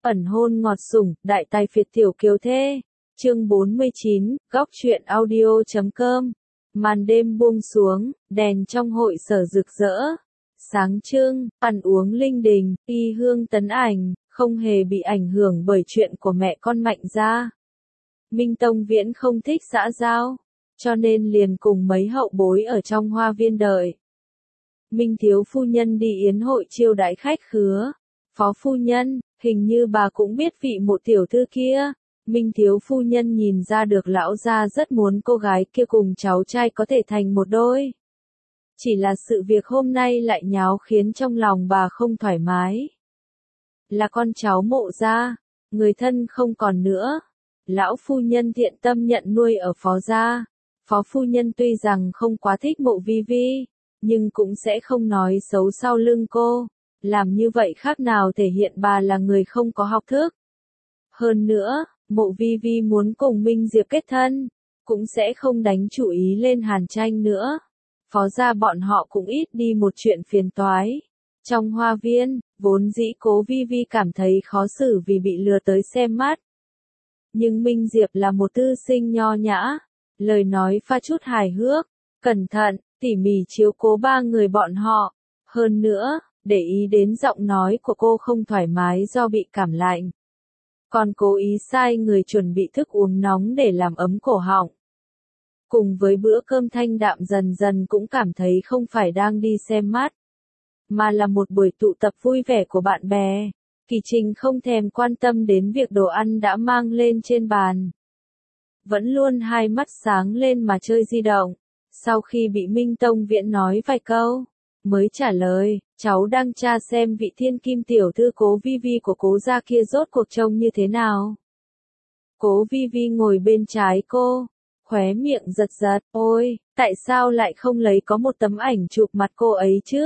Ẩn hôn ngọt sủng, đại tài phiệt tiểu kiều thê. Chương 49, góc truyện audio.com. Màn đêm buông xuống, đèn trong hội sở rực rỡ. Sáng trưng, ăn uống linh đình, y hương tấn ảnh, không hề bị ảnh hưởng bởi chuyện của mẹ con Mạnh gia. Minh Tông Viễn không thích xã giao, cho nên liền cùng mấy hậu bối ở trong hoa viên đợi. Minh thiếu phu nhân đi yến hội chiêu đãi khách khứa. Phó phu nhân, hình như bà cũng biết vị mộ tiểu thư kia. Minh thiếu phu nhân nhìn ra được lão gia rất muốn cô gái kia cùng cháu trai có thể thành một đôi. Chỉ là sự việc hôm nay lại nháo khiến trong lòng bà không thoải mái. Là con cháu mộ gia, người thân không còn nữa. Lão phu nhân thiện tâm nhận nuôi ở phó gia. Phó phu nhân tuy rằng không quá thích mộ vi vi, nhưng cũng sẽ không nói xấu sau lưng cô. Làm như vậy khác nào thể hiện bà là người không có học thức. Hơn nữa, mộ vi vi muốn cùng Minh Diệp kết thân, cũng sẽ không đánh chủ ý lên hàn tranh nữa. Phó gia bọn họ cũng ít đi một chuyện phiền toái. Trong hoa viên, vốn dĩ Cố Vi Vi cảm thấy khó xử vì bị lừa tới xem mắt. Nhưng Minh Diệp là một thư sinh nho nhã, lời nói pha chút hài hước, cẩn thận, tỉ mỉ chiếu cố ba người bọn họ. Hơn nữa, để ý đến giọng nói của cô không thoải mái do bị cảm lạnh. Còn cố ý sai người chuẩn bị thức uống nóng để làm ấm cổ họng. Cùng với bữa cơm thanh đạm dần dần cũng cảm thấy không phải đang đi xem mắt, mà là một buổi tụ tập vui vẻ của bạn bè. Kỳ Trình không thèm quan tâm đến việc đồ ăn đã mang lên trên bàn. Vẫn luôn hai mắt sáng lên mà chơi di động. Sau khi bị Minh Tông Viễn nói vài câu, mới trả lời, cháu đang tra xem vị thiên kim tiểu thư Cố Vi Vi của Cố gia kia rốt cuộc trông như thế nào. Cố Vi Vi ngồi bên trái cô, khóe miệng giật giật, ôi, tại sao lại không lấy có một tấm ảnh chụp mặt cô ấy chứ?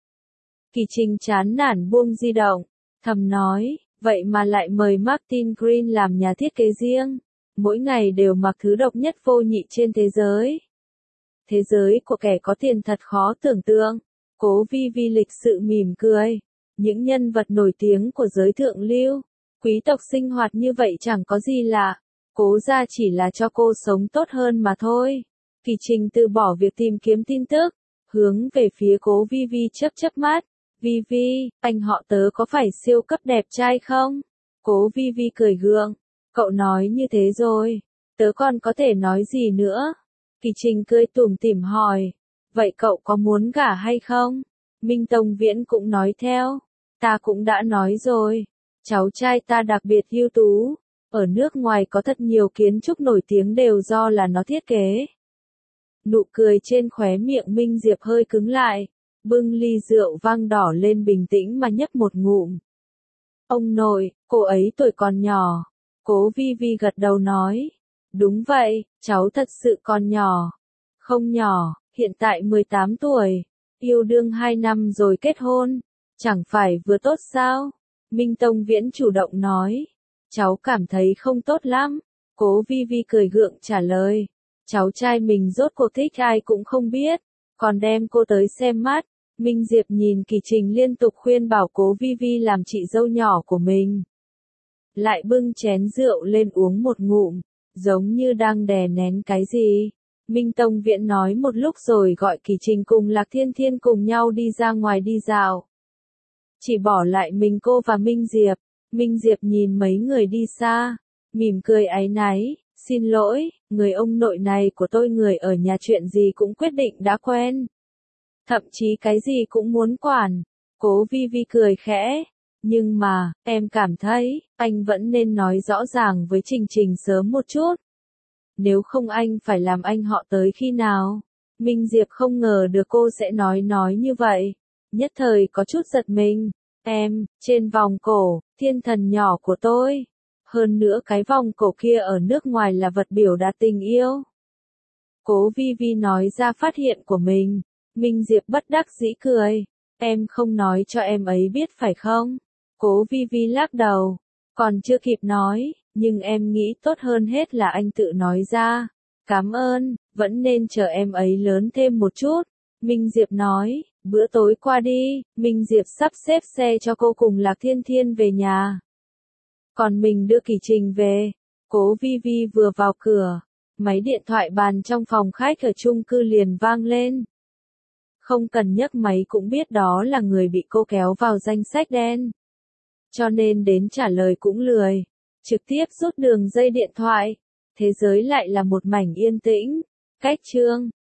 Kỳ Trình chán nản buông di động, thầm nói, vậy mà lại mời Martin Green làm nhà thiết kế riêng, mỗi ngày đều mặc thứ độc nhất vô nhị trên thế giới. Thế giới của kẻ có tiền thật khó tưởng tượng. Cố Vi Vi lịch sự mỉm cười. Những nhân vật nổi tiếng của giới thượng lưu, quý tộc sinh hoạt như vậy chẳng có gì lạ. Cố gia chỉ là cho cô sống tốt hơn mà thôi. Kỳ Trình từ bỏ việc tìm kiếm tin tức, hướng về phía Cố Vi Vi chớp chớp mắt. Vi Vi, anh họ tớ có phải siêu cấp đẹp trai không? Cố Vi Vi cười gượng. Cậu nói như thế rồi, tớ còn có thể nói gì nữa? Kỳ Trình cười tủm tỉm hỏi. Vậy cậu có muốn gả hay không? Minh Tông Viễn cũng nói theo. Ta cũng đã nói rồi. Cháu trai ta đặc biệt ưu tú. Ở nước ngoài có thật nhiều kiến trúc nổi tiếng đều do là nó thiết kế. Nụ cười trên khóe miệng Minh Diệp hơi cứng lại. Bưng ly rượu vang đỏ lên bình tĩnh mà nhấp một ngụm. Ông nội, cô ấy tuổi còn nhỏ. Cố Vi Vi gật đầu nói. Đúng vậy, cháu thật sự còn nhỏ. Không nhỏ, hiện tại 18 tuổi. Yêu đương 2 năm rồi kết hôn. Chẳng phải vừa tốt sao? Minh Tông Viễn chủ động nói. Cháu cảm thấy không tốt lắm. Cố Vi Vi cười gượng trả lời. Cháu trai mình rốt cuộc thích ai cũng không biết. Còn đem cô tới xem mắt. Minh Diệp nhìn Kỳ Trình liên tục khuyên bảo Cố Vi Vi làm chị dâu nhỏ của mình. Lại bưng chén rượu lên uống một ngụm, giống như đang đè nén cái gì. Minh Tông Viễn nói một lúc rồi gọi Kỳ Trình cùng Lạc Thiên Thiên cùng nhau đi ra ngoài đi dạo. Chỉ bỏ lại mình cô và Minh Diệp. Minh Diệp nhìn mấy người đi xa, mỉm cười áy náy, xin lỗi, người ông nội này của tôi người ở nhà chuyện gì cũng quyết định đã quen. Thậm chí cái gì cũng muốn quản. Cố Vi Vi cười khẽ. Nhưng mà, em cảm thấy, anh vẫn nên nói rõ ràng với Trình Trình sớm một chút. Nếu không anh phải làm anh họ tới khi nào? Minh Diệp không ngờ được cô sẽ nói như vậy. Nhất thời có chút giật mình. Em, trên vòng cổ, thiên thần nhỏ của tôi. Hơn nữa cái vòng cổ kia ở nước ngoài là vật biểu đạt tình yêu. Cố Vi Vi nói ra phát hiện của mình. Minh Diệp bất đắc dĩ cười. Em không nói cho em ấy biết phải không? Cố Vi Vi lắc đầu. Còn chưa kịp nói, nhưng em nghĩ tốt hơn hết là anh tự nói ra. Cảm ơn, vẫn nên chờ em ấy lớn thêm một chút. Minh Diệp nói, bữa tối qua đi. Minh Diệp sắp xếp xe cho cô cùng Lạc Thiên Thiên về nhà. Còn mình đưa Kỳ Trình về. Cố Vi Vi vừa vào cửa, máy điện thoại bàn trong phòng khách ở chung cư liền vang lên. Không cần nhấc máy cũng biết đó là người bị cô kéo vào danh sách đen. Cho nên đến trả lời cũng lười. Trực tiếp rút đường dây điện thoại. Thế giới lại là một mảnh yên tĩnh. Cách chương